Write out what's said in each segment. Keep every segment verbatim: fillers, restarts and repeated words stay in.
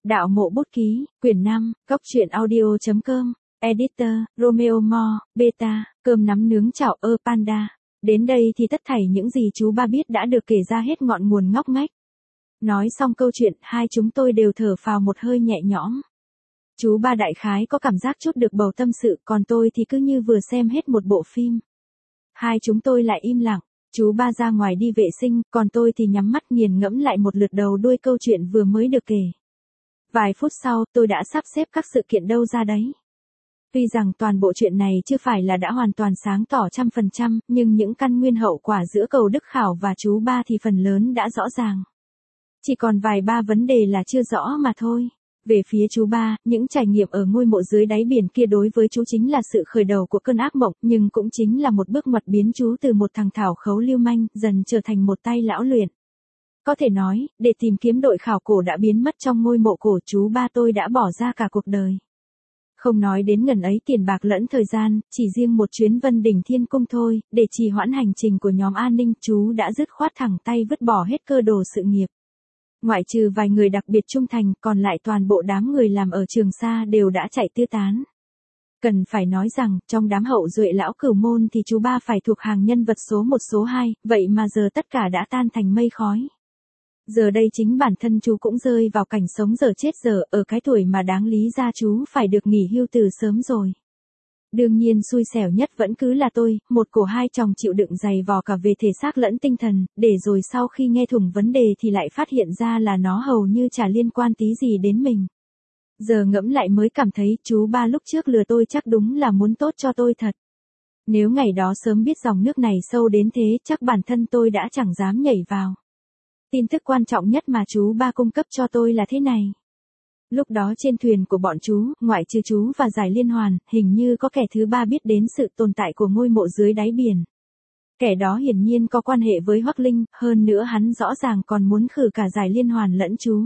Đạo mộ bút ký, quyển năm, góc truyện audio.com, editor, Romeo Mo, beta, cơm nắm nướng chảo ơ panda. Đến đây thì tất thảy những gì chú ba biết đã được kể ra hết ngọn nguồn ngóc ngách. Nói xong câu chuyện, hai chúng tôi đều thở phào một hơi nhẹ nhõm. Chú ba đại khái có cảm giác chút được bầu tâm sự, còn tôi thì cứ như vừa xem hết một bộ phim. Hai chúng tôi lại im lặng, chú ba ra ngoài đi vệ sinh, còn tôi thì nhắm mắt nghiền ngẫm lại một lượt đầu đuôi câu chuyện vừa mới được kể. Vài phút sau, tôi đã sắp xếp các sự kiện đâu ra đấy. Tuy rằng toàn bộ chuyện này chưa phải là đã hoàn toàn sáng tỏ trăm phần trăm, nhưng những căn nguyên hậu quả giữa Cầu Đức Khảo và chú ba thì phần lớn đã rõ ràng. Chỉ còn vài ba vấn đề là chưa rõ mà thôi. Về phía chú ba, những trải nghiệm ở ngôi mộ dưới đáy biển kia đối với chú chính là sự khởi đầu của cơn ác mộng, nhưng cũng chính là một bước ngoặt biến chú từ một thằng thảo khấu lưu manh, dần trở thành một tay lão luyện. Có thể nói, để tìm kiếm đội khảo cổ đã biến mất trong ngôi mộ cổ, chú ba tôi đã bỏ ra cả cuộc đời. Không nói đến ngần ấy tiền bạc lẫn thời gian, chỉ riêng một chuyến Vân Đỉnh Thiên Cung thôi, để trì hoãn hành trình của nhóm an ninh, chú đã dứt khoát thẳng tay vứt bỏ hết cơ đồ sự nghiệp. Ngoại trừ vài người đặc biệt trung thành, còn lại toàn bộ đám người làm ở Trường Sa đều đã chạy tứ tán. Cần phải nói rằng, trong đám hậu duệ lão cửu môn thì chú ba phải thuộc hàng nhân vật số một số hai, vậy mà giờ tất cả đã tan thành mây khói. Giờ đây chính bản thân chú cũng rơi vào cảnh sống dở chết dở, ở cái tuổi mà đáng lý ra chú phải được nghỉ hưu từ sớm rồi. Đương nhiên xui xẻo nhất vẫn cứ là tôi, một cổ hai chồng chịu đựng dày vò cả về thể xác lẫn tinh thần, để rồi sau khi nghe thủng vấn đề thì lại phát hiện ra là nó hầu như chả liên quan tí gì đến mình. Giờ ngẫm lại mới cảm thấy chú ba lúc trước lừa tôi chắc đúng là muốn tốt cho tôi thật. Nếu ngày đó sớm biết dòng nước này sâu đến thế chắc bản thân tôi đã chẳng dám nhảy vào. Tin tức quan trọng nhất mà chú ba cung cấp cho tôi là thế này. Lúc đó trên thuyền của bọn chú, ngoại trừ chú và Giải Liên Hoàn, hình như có kẻ thứ ba biết đến sự tồn tại của ngôi mộ dưới đáy biển. Kẻ đó hiển nhiên có quan hệ với Hoắc Linh, hơn nữa hắn rõ ràng còn muốn khử cả Giải Liên Hoàn lẫn chú.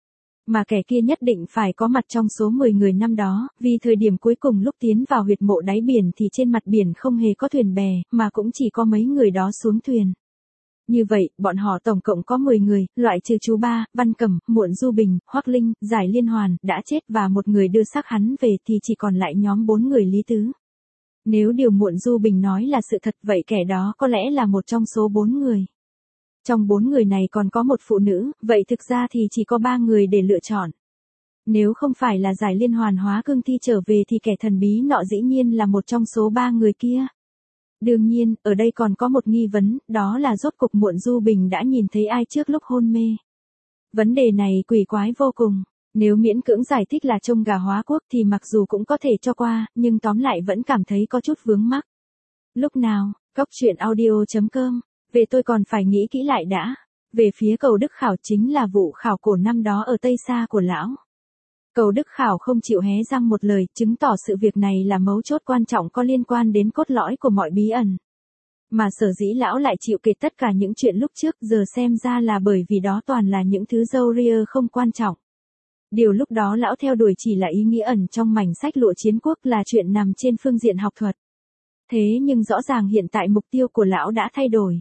Mà kẻ kia nhất định phải có mặt trong số mười người năm đó, vì thời điểm cuối cùng lúc tiến vào huyệt mộ đáy biển thì trên mặt biển không hề có thuyền bè, mà cũng chỉ có mấy người đó xuống thuyền. Như vậy, bọn họ tổng cộng có mười người, loại trừ chú ba, Văn Cẩm, Muộn Du Bình, Hoắc Linh, Giải Liên Hoàn, đã chết và một người đưa xác hắn về thì chỉ còn lại nhóm bốn người Lý Tứ. Nếu điều Muộn Du Bình nói là sự thật, vậy kẻ đó có lẽ là một trong số bốn người. Trong bốn người này còn có một phụ nữ, vậy thực ra thì chỉ có ba người để lựa chọn. Nếu không phải là Giải Liên Hoàn hóa cương thi trở về thì kẻ thần bí nọ dĩ nhiên là một trong số ba người kia. Đương nhiên, ở đây còn có một nghi vấn, đó là rốt cục Muộn Du Bình đã nhìn thấy ai trước lúc hôn mê. Vấn đề này quỷ quái vô cùng, nếu miễn cưỡng giải thích là trông gà hóa quốc thì mặc dù cũng có thể cho qua, nhưng tóm lại vẫn cảm thấy có chút vướng mắc. Lúc nào, góc truyện audio.com, về tôi còn phải nghĩ kỹ lại đã. Về phía Cầu Đức Khảo chính là vụ khảo cổ năm đó ở Tây Sa của lão. Cầu Đức Khảo không chịu hé răng một lời, chứng tỏ sự việc này là mấu chốt quan trọng có liên quan đến cốt lõi của mọi bí ẩn. Mà sở dĩ lão lại chịu kể tất cả những chuyện lúc trước giờ xem ra là bởi vì đó toàn là những thứ râu ria không quan trọng. Điều lúc đó lão theo đuổi chỉ là ý nghĩa ẩn trong mảnh sách Lụa Chiến Quốc, là chuyện nằm trên phương diện học thuật. Thế nhưng rõ ràng hiện tại mục tiêu của lão đã thay đổi.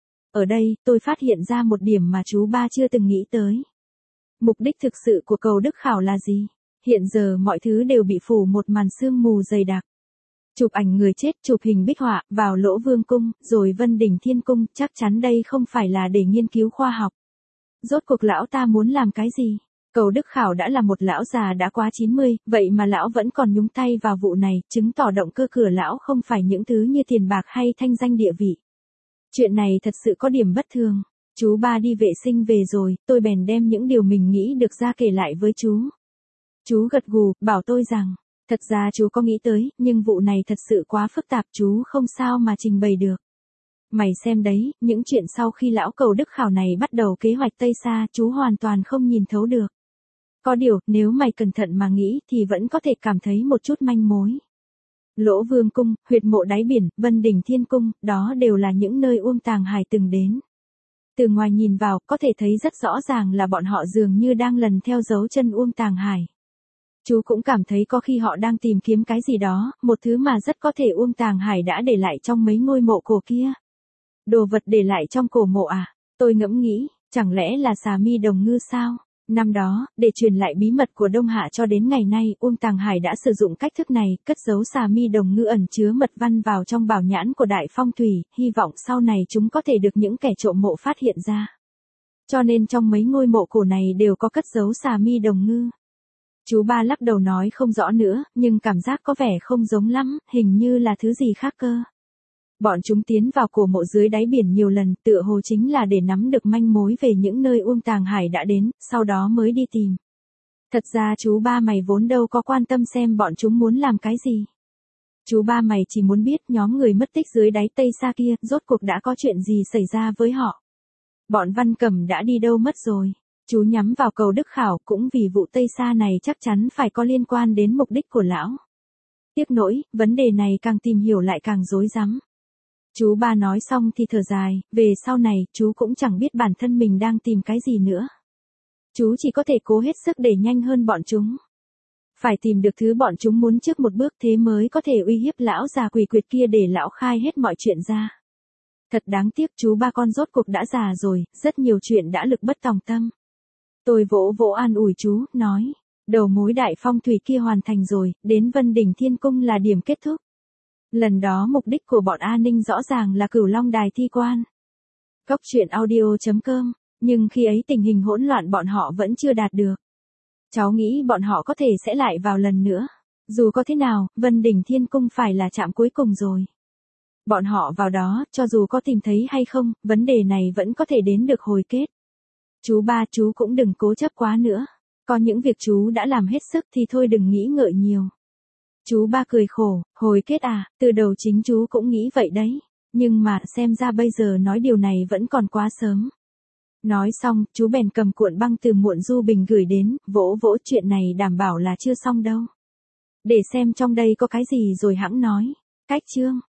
Ở đây, tôi phát hiện ra một điểm mà chú ba chưa từng nghĩ tới. Mục đích thực sự của Cầu Đức Khảo là gì? Hiện giờ mọi thứ đều bị phủ một màn sương mù dày đặc. Chụp ảnh người chết, chụp hình bích họa, vào Lỗ Vương Cung, rồi Vân Đỉnh Thiên Cung, chắc chắn đây không phải là để nghiên cứu khoa học. Rốt cuộc lão ta muốn làm cái gì? Cầu Đức Khảo đã là một lão già đã quá chín mươi, vậy mà lão vẫn còn nhúng tay vào vụ này, chứng tỏ động cơ cửa lão không phải những thứ như tiền bạc hay thanh danh địa vị. Chuyện này thật sự có điểm bất thường. Chú ba đi vệ sinh về rồi, tôi bèn đem những điều mình nghĩ được ra kể lại với chú. Chú gật gù, bảo tôi rằng, thật ra chú có nghĩ tới, nhưng vụ này thật sự quá phức tạp, chú không sao mà trình bày được. Mày xem đấy, những chuyện sau khi lão Cầu Đức Khảo này bắt đầu kế hoạch Tây Sa, chú hoàn toàn không nhìn thấu được. Có điều, nếu mày cẩn thận mà nghĩ thì vẫn có thể cảm thấy một chút manh mối. Lỗ Vương Cung, huyệt mộ đáy biển, Vân Đỉnh Thiên Cung, đó đều là những nơi Uông Tàng Hải từng đến. Từ ngoài nhìn vào, có thể thấy rất rõ ràng là bọn họ dường như đang lần theo dấu chân Uông Tàng Hải. Chú cũng cảm thấy có khi họ đang tìm kiếm cái gì đó, một thứ mà rất có thể Uông Tàng Hải đã để lại trong mấy ngôi mộ cổ kia. Đồ vật để lại trong cổ mộ à? Tôi ngẫm nghĩ, chẳng lẽ là xà mi đồng ngư sao? Năm đó, để truyền lại bí mật của Đông Hạ cho đến ngày nay, Uông Tàng Hải đã sử dụng cách thức này, cất giấu xà mi đồng ngư ẩn chứa mật văn vào trong bảo nhãn của Đại Phong Thủy, hy vọng sau này chúng có thể được những kẻ trộm mộ phát hiện ra. Cho nên trong mấy ngôi mộ cổ này đều có cất giấu xà mi đồng ngư. Chú ba lắc đầu nói không rõ nữa, nhưng cảm giác có vẻ không giống lắm, hình như là thứ gì khác cơ. Bọn chúng tiến vào cổ mộ dưới đáy biển nhiều lần, tựa hồ chính là để nắm được manh mối về những nơi Uông Tàng Hải đã đến, sau đó mới đi tìm. Thật ra chú ba mày vốn đâu có quan tâm xem bọn chúng muốn làm cái gì. Chú ba mày chỉ muốn biết nhóm người mất tích dưới đáy Tây Sa kia, rốt cuộc đã có chuyện gì xảy ra với họ. Bọn Văn Cẩm đã đi đâu mất rồi. Chú nhắm vào Cầu Đức Khảo cũng vì vụ Tây Sa này chắc chắn phải có liên quan đến mục đích của lão. Tiếc nỗi, vấn đề này càng tìm hiểu lại càng rối rắm. Chú ba nói xong thì thở dài, về sau này, chú cũng chẳng biết bản thân mình đang tìm cái gì nữa. Chú chỉ có thể cố hết sức để nhanh hơn bọn chúng. Phải tìm được thứ bọn chúng muốn trước một bước thế mới có thể uy hiếp lão già quỷ quyệt kia để lão khai hết mọi chuyện ra. Thật đáng tiếc chú ba con rốt cuộc đã già rồi, rất nhiều chuyện đã lực bất tòng tâm. Tôi vỗ vỗ an ủi chú, nói, đầu mối Đại Phong Thủy kia hoàn thành rồi, đến Vân Đỉnh Thiên Cung là điểm kết thúc. Lần đó mục đích của bọn A Ninh rõ ràng là Cửu Long Đài thi quan. Cốc truyện audio chấm com, nhưng khi ấy tình hình hỗn loạn bọn họ vẫn chưa đạt được. Cháu nghĩ bọn họ có thể sẽ lại vào lần nữa. Dù có thế nào, Vân Đỉnh Thiên Cung phải là trạm cuối cùng rồi. Bọn họ vào đó, cho dù có tìm thấy hay không, vấn đề này vẫn có thể đến được hồi kết. Chú ba chú cũng đừng cố chấp quá nữa. Có những việc chú đã làm hết sức thì thôi đừng nghĩ ngợi nhiều. Chú ba cười khổ, hồi kết à, từ đầu chính chú cũng nghĩ vậy đấy. Nhưng mà xem ra bây giờ nói điều này vẫn còn quá sớm. Nói xong, chú bèn cầm cuộn băng từ Muộn Du Bình gửi đến, vỗ vỗ chuyện này đảm bảo là chưa xong đâu. Để xem trong đây có cái gì rồi hẵng nói. Cách chương.